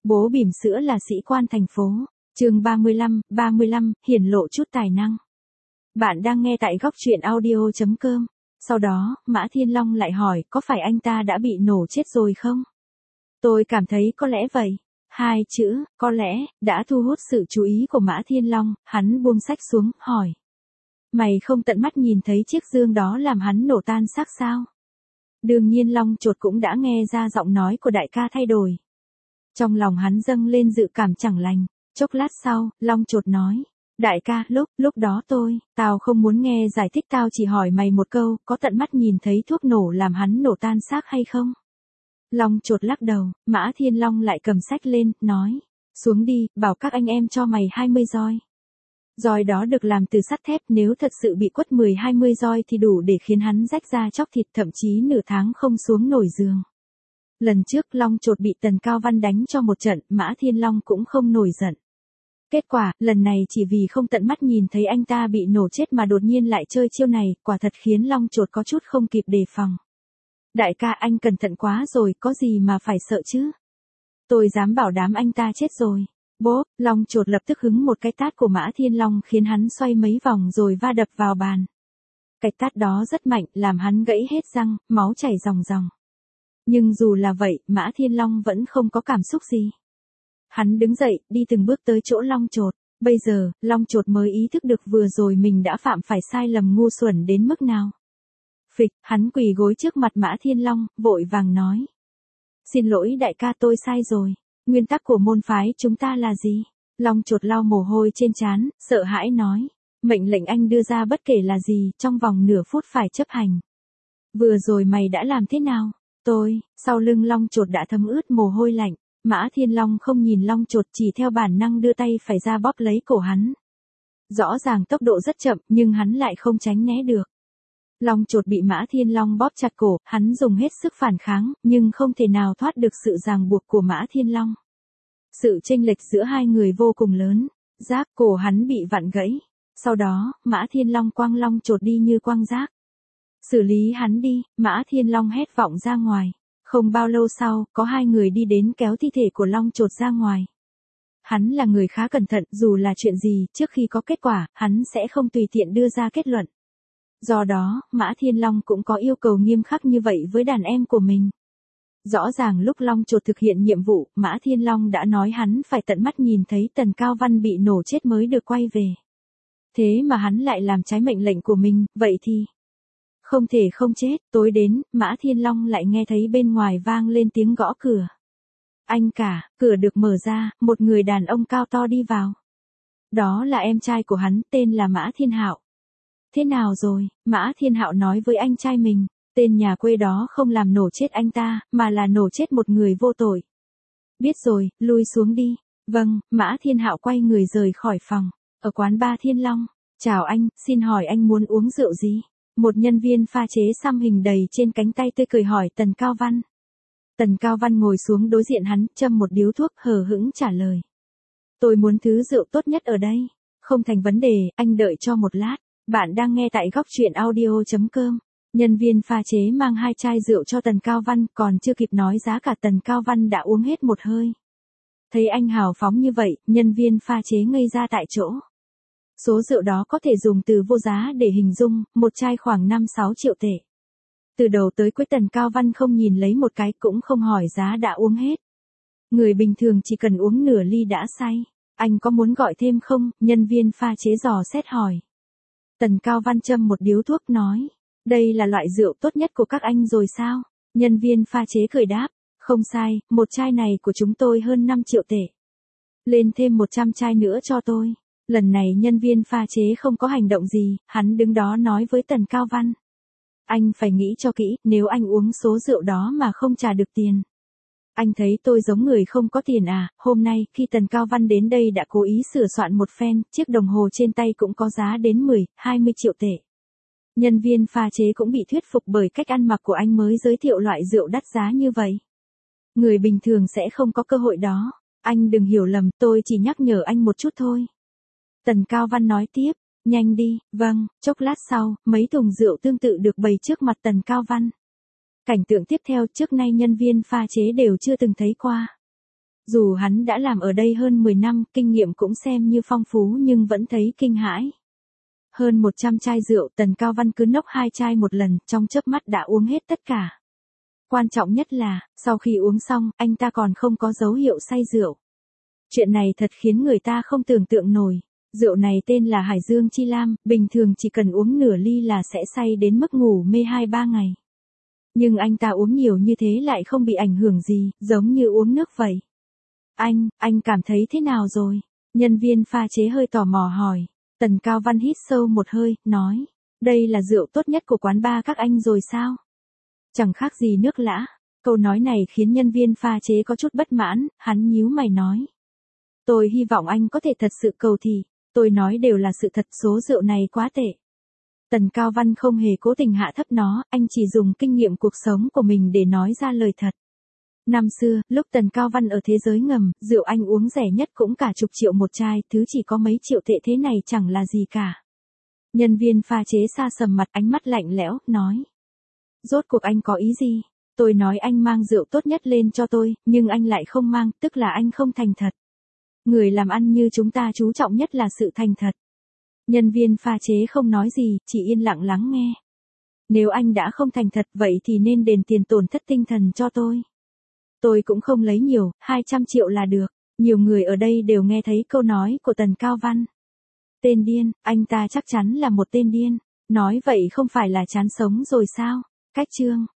Bố bỉm sữa là sĩ quan thành phố. Chương 35, hiển lộ chút tài năng. Bạn đang nghe tại góc truyện audio.com. Sau đó, Mã Thiên Long lại hỏi có phải anh ta đã bị nổ chết rồi không? Tôi cảm thấy có lẽ vậy. Hai chữ, có lẽ, đã thu hút sự chú ý của Mã Thiên Long, hắn buông sách xuống, hỏi. Mày không tận mắt nhìn thấy chiếc dương đó làm hắn nổ tan xác sao? Đương nhiên Long Chột cũng đã nghe ra giọng nói của đại ca thay đổi. Trong lòng hắn dâng lên dự cảm chẳng lành, chốc lát sau, Long Chột nói. Đại ca, lúc đó tao không muốn nghe giải thích, tao chỉ hỏi mày một câu, có tận mắt nhìn thấy thuốc nổ làm hắn nổ tan xác hay không? Long Chột lắc đầu, Mã Thiên Long lại cầm sách lên, nói. Xuống đi, bảo các anh em cho mày 20 roi. Roi đó được làm từ sắt thép, nếu thật sự bị quất 10-20 roi thì đủ để khiến hắn rách da chóc thịt, thậm chí nửa tháng không xuống nổi giường. Lần trước Long Chột bị Tần Cao Văn đánh cho một trận, Mã Thiên Long cũng không nổi giận. Kết quả, lần này chỉ vì không tận mắt nhìn thấy anh ta bị nổ chết mà đột nhiên lại chơi chiêu này, quả thật khiến Long Chột có chút không kịp đề phòng. Đại ca, anh cẩn thận quá rồi, có gì mà phải sợ chứ? Tôi dám bảo đảm anh ta chết rồi. Bố, Long Chột lập tức hứng một cái tát của Mã Thiên Long khiến hắn xoay mấy vòng rồi va đập vào bàn. Cái tát đó rất mạnh, làm hắn gãy hết răng, máu chảy ròng ròng. Nhưng dù là vậy, Mã Thiên Long vẫn không có cảm xúc gì. Hắn đứng dậy, đi từng bước tới chỗ Long Chột. Bây giờ, Long Chột mới ý thức được vừa rồi mình đã phạm phải sai lầm ngu xuẩn đến mức nào. Phịch, hắn quỳ gối trước mặt Mã Thiên Long, vội vàng nói. Xin lỗi đại ca, tôi sai rồi. Nguyên tắc của môn phái chúng ta là gì? Long Chột lau mồ hôi trên trán, sợ hãi nói. Mệnh lệnh anh đưa ra bất kể là gì, trong vòng nửa phút phải chấp hành. Vừa rồi mày đã làm thế nào? Sau lưng Long Chột đã thấm ướt mồ hôi lạnh. Mã Thiên Long không nhìn Long Chột, chỉ theo bản năng đưa tay phải ra bóp lấy cổ hắn. Rõ ràng tốc độ rất chậm, nhưng hắn lại không tránh né được. Long Chột bị Mã Thiên Long bóp chặt cổ, hắn dùng hết sức phản kháng, nhưng không thể nào thoát được sự ràng buộc của Mã Thiên Long. Sự chênh lệch giữa hai người vô cùng lớn, rác cổ hắn bị vặn gãy. Sau đó, Mã Thiên Long quăng Long Chột đi như quăng rác. Xử lý hắn đi, Mã Thiên Long hét vọng ra ngoài. Không bao lâu sau, có hai người đi đến kéo thi thể của Long Chột ra ngoài. Hắn là người khá cẩn thận, dù là chuyện gì, trước khi có kết quả, hắn sẽ không tùy tiện đưa ra kết luận. Do đó, Mã Thiên Long cũng có yêu cầu nghiêm khắc như vậy với đàn em của mình. Rõ ràng lúc Long Chột thực hiện nhiệm vụ, Mã Thiên Long đã nói hắn phải tận mắt nhìn thấy Tần Cao Văn bị nổ chết mới được quay về. Thế mà hắn lại làm trái mệnh lệnh của mình, vậy thì... Không thể không chết, tối đến, Mã Thiên Long lại nghe thấy bên ngoài vang lên tiếng gõ cửa. Anh cả, cửa được mở ra, một người đàn ông cao to đi vào. Đó là em trai của hắn, tên là Mã Thiên Hạo. Thế nào rồi? Mã Thiên Hạo nói với anh trai mình, tên nhà quê đó không làm nổ chết anh ta, mà là nổ chết một người vô tội. Biết rồi, lui xuống đi. Vâng, Mã Thiên Hạo quay người rời khỏi phòng. Ở quán bar Thiên Long. Chào anh, xin hỏi anh muốn uống rượu gì? Một nhân viên pha chế xăm hình đầy trên cánh tay tươi cười hỏi Tần Cao Văn. Tần Cao Văn ngồi xuống đối diện hắn, châm một điếu thuốc, hờ hững trả lời. Tôi muốn thứ rượu tốt nhất ở đây. Không thành vấn đề, anh đợi cho một lát. Bạn đang nghe tại góc truyện audio.com. Nhân viên pha chế mang 2 chai rượu cho Tần Cao Văn, còn chưa kịp nói giá cả Tần Cao Văn đã uống hết một hơi. Thấy anh hào phóng như vậy, nhân viên pha chế ngây ra tại chỗ. Số rượu đó có thể dùng từ vô giá để hình dung, một chai khoảng 5-6 triệu tệ. Từ đầu tới cuối Tần Cao Văn không nhìn lấy một cái, cũng không hỏi giá đã uống hết. Người bình thường chỉ cần uống nửa ly đã say. Anh có muốn gọi thêm không? Nhân viên pha chế dò xét hỏi. Tần Cao Văn châm một điếu thuốc nói. Đây là loại rượu tốt nhất của các anh rồi sao? Nhân viên pha chế cười đáp. Không sai, một chai này của chúng tôi hơn 5 triệu tệ. Lên thêm 100 chai nữa cho tôi. Lần này nhân viên pha chế không có hành động gì, hắn đứng đó nói với Tần Cao Văn. Anh phải nghĩ cho kỹ, nếu anh uống số rượu đó mà không trả được tiền. Anh thấy tôi giống người không có tiền à? Hôm nay, khi Tần Cao Văn đến đây đã cố ý sửa soạn một phen, chiếc đồng hồ trên tay cũng có giá đến 10-20 triệu tệ. Nhân viên pha chế cũng bị thuyết phục bởi cách ăn mặc của anh mới giới thiệu loại rượu đắt giá như vậy. Người bình thường sẽ không có cơ hội đó. Anh đừng hiểu lầm, tôi chỉ nhắc nhở anh một chút thôi. Tần Cao Văn nói tiếp, nhanh đi. Vâng, chốc lát sau, mấy thùng rượu tương tự được bày trước mặt Tần Cao Văn. Cảnh tượng tiếp theo trước nay nhân viên pha chế đều chưa từng thấy qua. Dù hắn đã làm ở đây hơn 10 năm, kinh nghiệm cũng xem như phong phú nhưng vẫn thấy kinh hãi. Hơn 100 chai rượu, Tần Cao Văn cứ nốc 2 chai một lần, trong chớp mắt đã uống hết tất cả. Quan trọng nhất là, sau khi uống xong, anh ta còn không có dấu hiệu say rượu. Chuyện này thật khiến người ta không tưởng tượng nổi. Rượu này tên là Hải Dương Chi Lam, bình thường chỉ cần uống nửa ly là sẽ say đến mức ngủ mê 2-3 ngày. Nhưng anh ta uống nhiều như thế lại không bị ảnh hưởng gì, giống như uống nước vậy. Anh cảm thấy thế nào rồi? Nhân viên pha chế hơi tò mò hỏi. Tần Cao Văn hít sâu một hơi, nói. Đây là rượu tốt nhất của quán bar các anh rồi sao? Chẳng khác gì nước lã. Câu nói này khiến nhân viên pha chế có chút bất mãn, hắn nhíu mày nói. Tôi hy vọng anh có thể thật sự cầu thị, tôi nói đều là sự thật, số rượu này quá tệ. Tần Cao Văn không hề cố tình hạ thấp nó, anh chỉ dùng kinh nghiệm cuộc sống của mình để nói ra lời thật. Năm xưa, lúc Tần Cao Văn ở thế giới ngầm, rượu anh uống rẻ nhất cũng cả chục triệu một chai, thứ chỉ có mấy triệu tệ thế này chẳng là gì cả. Nhân viên pha chế xa sầm mặt, ánh mắt lạnh lẽo, nói. Rốt cuộc anh có ý gì? Tôi nói anh mang rượu tốt nhất lên cho tôi, nhưng anh lại không mang, tức là anh không thành thật. Người làm ăn như chúng ta chú trọng nhất là sự thành thật. Nhân viên pha chế không nói gì, chỉ yên lặng lắng nghe. Nếu anh đã không thành thật vậy thì nên đền tiền tổn thất tinh thần cho tôi. Tôi cũng không lấy nhiều, 200 triệu là được. Nhiều người ở đây đều nghe thấy câu nói của Tần Cao Văn. Tên điên, anh ta chắc chắn là một tên điên. Nói vậy không phải là chán sống rồi sao? Cách chương